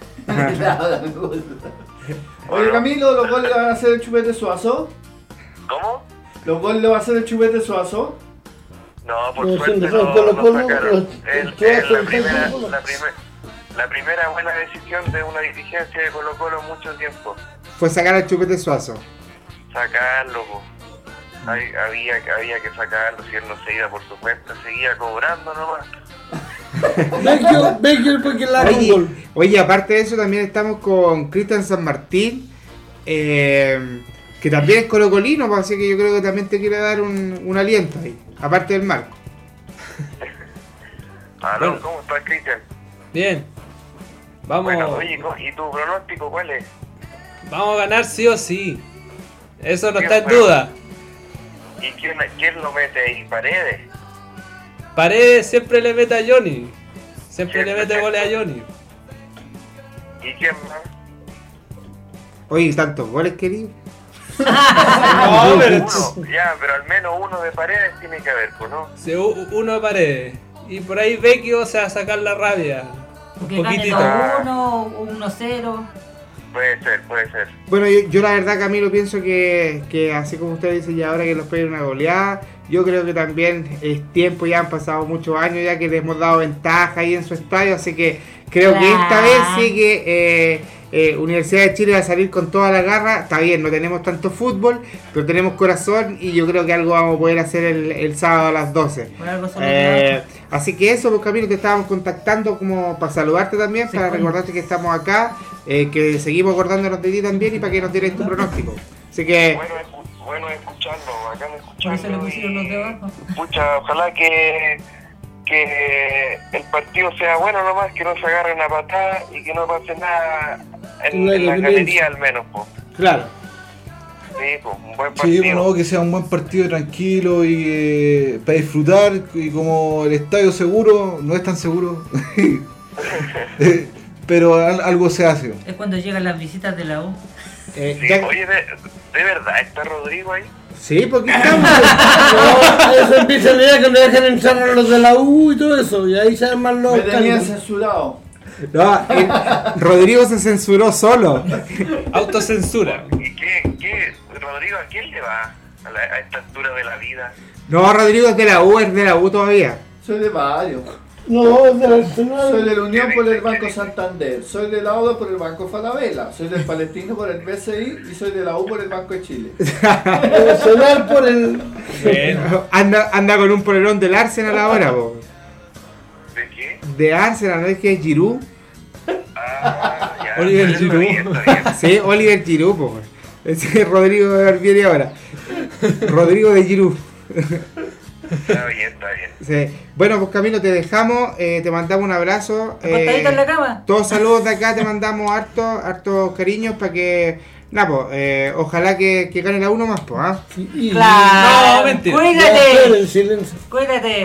Oye, Camilo, ¿los goles le van a hacer el Chupete Suazo? ¿Cómo? ¿Los goles le va a hacer el Chupete Suazo? No, por No, suerte sí, no sacaron. La Colo-Colo. primera buena decisión de una dirigencia de Colo-Colo en mucho tiempo. Fue sacar al Chupete Suazo. Sacarlo, pues. Había que sacarlo, si él no se iba por su cuenta, seguía cobrando nomás. Vecchio porque la haga un gol. Oye, aparte de eso también estamos con Cristian San Martín, que también es colocolino, así que yo creo que también te quiere dar un aliento ahí, aparte del Marco. Aló, ¿cómo estás, Cristian? Bien. Vamos. Bueno, oye, ¿y tu pronóstico cuál es? Vamos a ganar sí o sí. Eso no Bien, está en bueno. duda. ¿Y quién lo mete ahí? ¿Paredes? Paredes siempre le mete a Johnny. Siempre le mete goles a Johnny. ¿Y quién más? Oye, tantos goles queridos. No, pero... pero al menos uno de Paredes tiene que haber, pues, ¿no? Sí, uno de Paredes. Y por ahí Vecchio se va a sacar la rabia. Que gane 2-1 o 1-0. Puede ser. Bueno, yo la verdad, Camilo, pienso que así como usted dice, ya ahora que los peguen una goleada, yo creo que también es tiempo, ya han pasado muchos años ya que les hemos dado ventaja ahí en su estadio, así que creo que esta vez sí que Universidad de Chile va a salir con toda la garra. Está bien, no tenemos tanto fútbol, pero tenemos corazón y yo creo que algo vamos a poder hacer el sábado a las 12. Así que eso, pues Camilo, te estábamos contactando como para saludarte también, para recordarte que estamos acá, que seguimos acordándonos de ti también y para que nos dieras tu pronóstico. Así que... Bueno escucharlo, bacán Por eso le escucharlo. pusieron los de abajo. Pucha, ojalá que el partido sea bueno nomás, que no se agarren a patada y que no pase nada en la galería al menos, pues. Claro. Sí, pues, un buen Sí, partido. bueno, que sea un buen partido tranquilo y para disfrutar, y como el estadio seguro, no es tan seguro, pero algo se hace. Es cuando llegan las visitas de la U. Sí, oye, ¿de verdad está Rodrigo ahí? Sí, porque estamos. No, eso empieza la idea que no dejan entrar a los de la U y todo eso, y ahí se arman los Me tenían escándalos. censurado. No, Rodrigo se censuró solo. Autocensura. ¿Y qué? Rodrigo, ¿a quién le va a esta altura de la vida? No, Rodrigo es de la U todavía. Soy de varios. No, es de la Arsenal. Soy de la Unión por el Banco Santander, soy de la ODA por el Banco Falabella, soy del Palestino por el BCI y soy de la U por el Banco de Chile. Arsenal por el... Anda con un polerón del Arsenal ahora, po. ¿De qué? De Arsenal, ¿no es que es Giroud? Ah, ya. Oliver Está Giroud. bien, está bien. Sí, Oliver Giroud, po. Ese es Rodrigo de Barbieri ahora. Rodrigo de Giroud. Está bien. Sí. Bueno, pues Camilo, te dejamos, te mandamos un abrazo. Acostadito en la cama. Todos saludos de acá, te mandamos hartos cariños para que... Nada, pues, ojalá que gane la 1 más, pues, ¿ah? Claro. No, mentira. Cuídate. En silencio. Cuídate.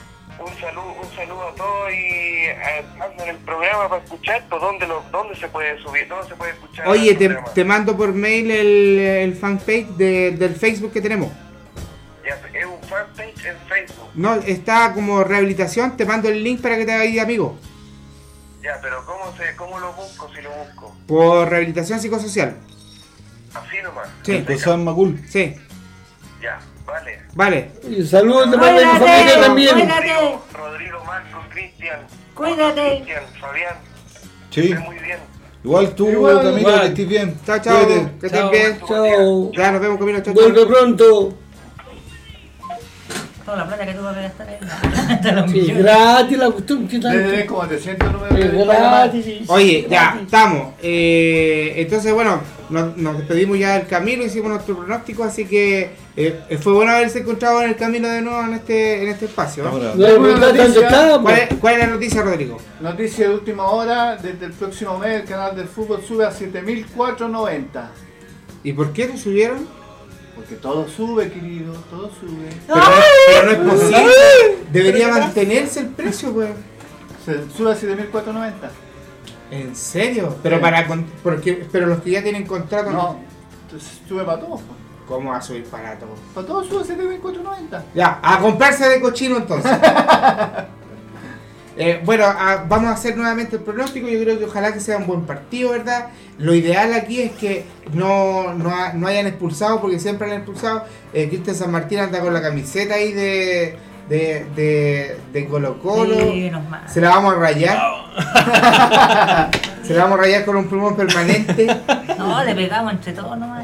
Un saludo a todos y andan el programa para escuchar, pues, ¿dónde se puede subir? ¿Dónde se puede escuchar? Oye, el programa? te mando por mail el fanpage del Facebook que tenemos. Ya, es un fanpage en Facebook. No, está como rehabilitación, te mando el link para que te hagas amigo. Ya, pero ¿cómo lo busco si lo busco? Por rehabilitación psicosocial. Así nomás. Sí. Cosas Macul. Sí, Ya, vale. vale. Y saludos de parte de mi familia también. Cuídate. Rodrigo, Marco, Cristian. Cuídate. Cristian, Fabián. Sí. Esté muy bien. Igual tú, Igual. Camilo, que estés bien. Chao, chao. Cuídate. Que estés Chao. bien. Chao. Ya, nos vemos, Camilo. Chao, chao. Vuelve pronto. Toda la plata que tú vas a gastar ahí. Te los Sí, millones. gratis la cuestión, ¿qué Le deben tal? como 300 números Es de llamada. gratis. Oye, ya, estamos. Entonces, bueno, nos despedimos ya del Camilo, hicimos nuestro pronóstico, así que fue bueno haberse encontrado en el camino de nuevo en este espacio, ¿no? Ahora, No hay Una verdad, ¿dónde noticia. estamos? ¿Cuál es la noticia, Rodrigo? Noticia de última hora, desde el próximo mes el canal del fútbol sube a 7.490. ¿Y por qué no subieron? Porque todo sube, querido, todo sube. Pero no es posible. Debería mantenerse el precio, pues. Se sube a 7.490. ¿En serio? Pero Sí. pero los que ya tienen contrato No, entonces sube para todos. pues. ¿Cómo va a subir para todo? Para todos sube a 7.490. Ya, a comprarse de cochino entonces. Bueno, vamos a hacer nuevamente el pronóstico. Yo creo que ojalá que sea un buen partido, ¿verdad? Lo ideal aquí es que no hayan expulsado, porque siempre han expulsado. Cristian San Martín anda con la camiseta ahí de Colo Colo. Sí, menos mal. Se la vamos a rayar. Se la vamos a rayar con un plumón permanente. No, le pegamos entre todos nomás.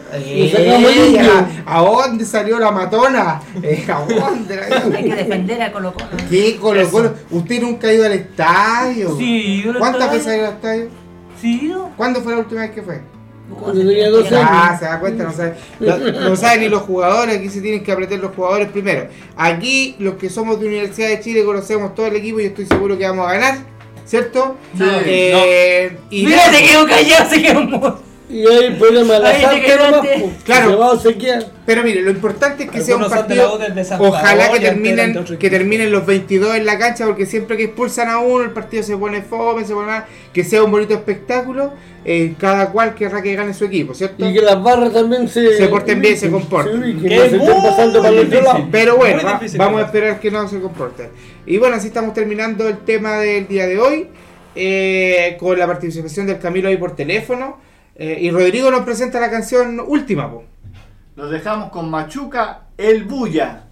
¿A dónde salió la matona? ¿A dónde? Hay que defender a Colo Colo. ¿Qué Colo Colo? ¿Usted nunca ha ido al estadio? Sí, yo lo ¿Cuántas estoy- veces ha ido al estadio? Sí, ¿Cuándo fue la última vez que fue? Cuando tenía 12 años. Se da cuenta, no saben ni los jugadores. Aquí se tienen que aprender los jugadores primero. Aquí, los que somos de Universidad de Chile, conocemos todo el equipo y estoy seguro que vamos a ganar, ¿cierto? Sí. Y Mira, se quedó callado, se quedó mudo. Y ahí problema la Ahí te salta nomás, quedaste. pues. Claro. Se va a obsequiar. Pero mire, lo importante es que sea un Algunos son de la partido. U desde San Paolo Ojalá que y antes eran de terminen, otro que equipo. terminen los 22 en la cancha, porque siempre que expulsan a uno, el partido se pone fome, se pone mal. Que sea un bonito espectáculo. Cada cual querrá que gane su equipo, ¿cierto? Y que las barras también se porten bien, se comporten. Sí, que Que no es se estén muy pasando para el otro difícil. lado. Pero bueno, Muy difícil, vamos a ¿verdad? esperar que no se comporten. Y bueno, así estamos terminando el tema del día de hoy. con la participación del Camilo ahí por teléfono. Y Rodrigo nos presenta la canción última, po. Los dejamos con Machuca, El Bulla.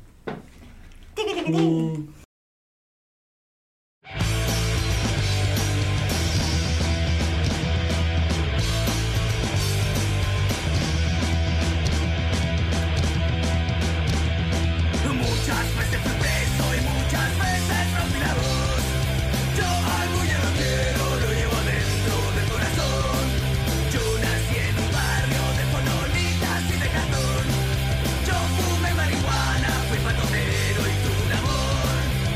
Muchas veces fui preso y muchas veces rompí la voz. Yo al bulla lo quiero, lo llevo adentro del corazón. Yo nací en un barrio de fonolitas y de cartón. Yo fumé marihuana, fui patonero y tuve un amor.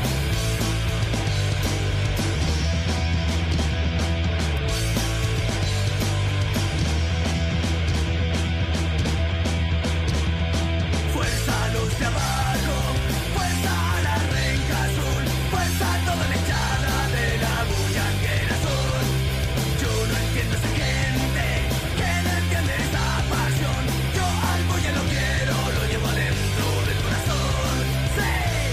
Fuerza a los de abajo, fuerza a la renca azul, fuerza a toda la echada de la bullanguera son. Yo no entiendo esa gente que no entiende esa pasión. Yo al bulla lo quiero, lo llevo adentro del corazón. ¡Sí!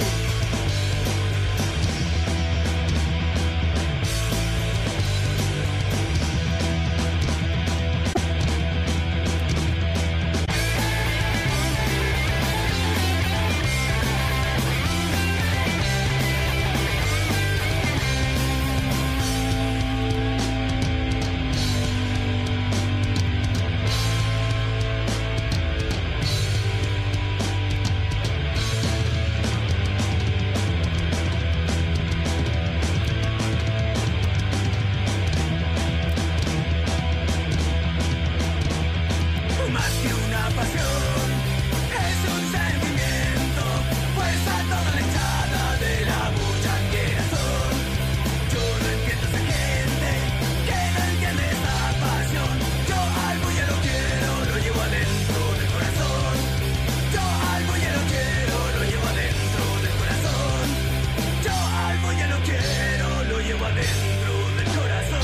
Más que una pasión, es un sentimiento. Fuerza a toda la echada de la bullanguera son. Yo no entiendo esa gente que no entiende esa pasión. Yo al bulla lo quiero, lo llevo adentro del corazón. Yo al bulla lo quiero, lo llevo adentro del corazón. Yo al bulla lo quiero, lo llevo adentro del corazón.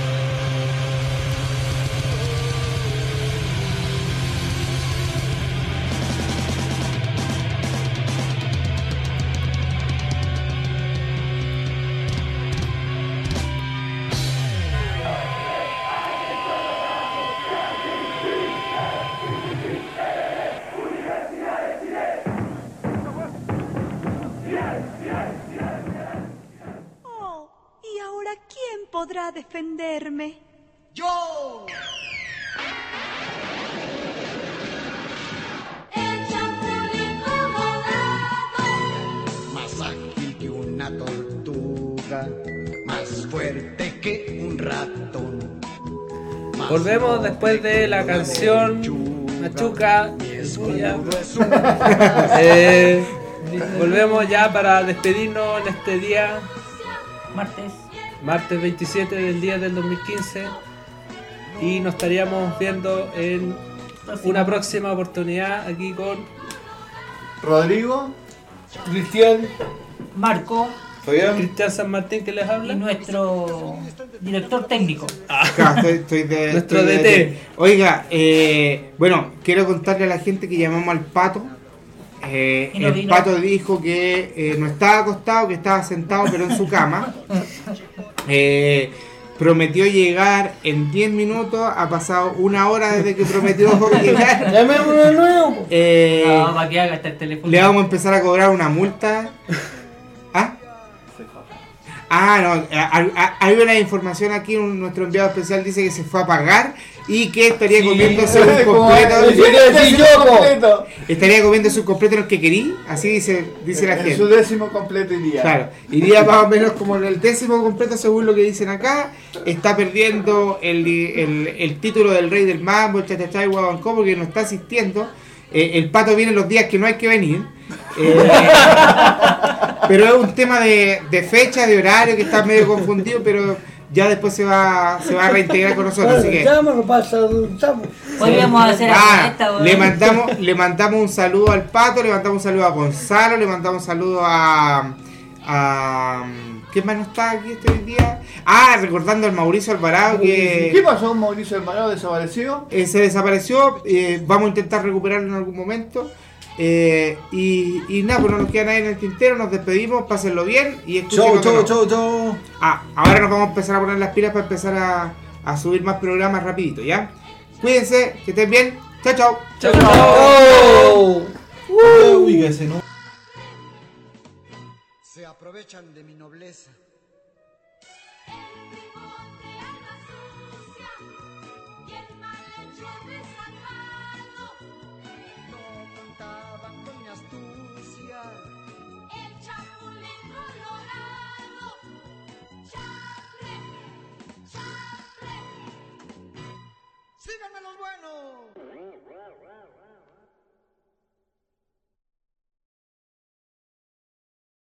Oh, ¿y ahora quién podrá defenderme? ¡Yo! Más ágil que una tortuga, más fuerte que un ratón. más Volvemos después de la canción Machuca. Volvemos ya para despedirnos en este día. Martes 27 del día del 2015. Y nos estaríamos viendo en una próxima oportunidad aquí con Rodrigo, Cristian, Marco, Cristian San Martín, que les habla, y nuestro director técnico. Nuestro DT. Oiga, bueno, quiero contarle a la gente que llamamos al Pato. El Pato dijo que no estaba acostado, que estaba sentado, pero en su cama. Prometió llegar en 10 minutos, ha pasado una hora desde que prometió llegar. Llamémoslo de nuevo. No, para que haga hasta el teléfono. Le vamos a empezar a cobrar una multa. No, hay una información aquí, nuestro enviado especial dice que se fue a pagar y que estaría comiéndose un completo. Estaría comiéndose un completo en el que querí, así dice la gente. En su 10º completo iría. Claro, iría más o menos como en el 10º completo según lo que dicen acá. Está perdiendo el título del Rey del Mambo, el Chachachá y Guabancó, porque no está asistiendo. El Pato viene los días que no hay que venir. Pero es un tema de fecha, de horario, que está medio confundido, pero ya después se va a reintegrar con nosotros. Así que podríamos hacer esta, le mandamos un saludo al Pato, le mandamos un saludo a Gonzalo, le mandamos un saludo a ¿quién más no está aquí este día? Recordando al Mauricio Alvarado que... ¿Qué pasó con Mauricio Alvarado? ¿Desapareció? Se desapareció, vamos a intentar recuperarlo en algún momento. Y nada, pues no nos queda nadie en el tintero, nos despedimos, pásenlo bien y escuchen. Chau. Ahora nos vamos a empezar a poner las pilas para empezar a subir más programas rapidito, ¿ya? Cuídense, que estén bien. Chao. Ubíquese, ¿no? Se aprovechan de mi nobleza.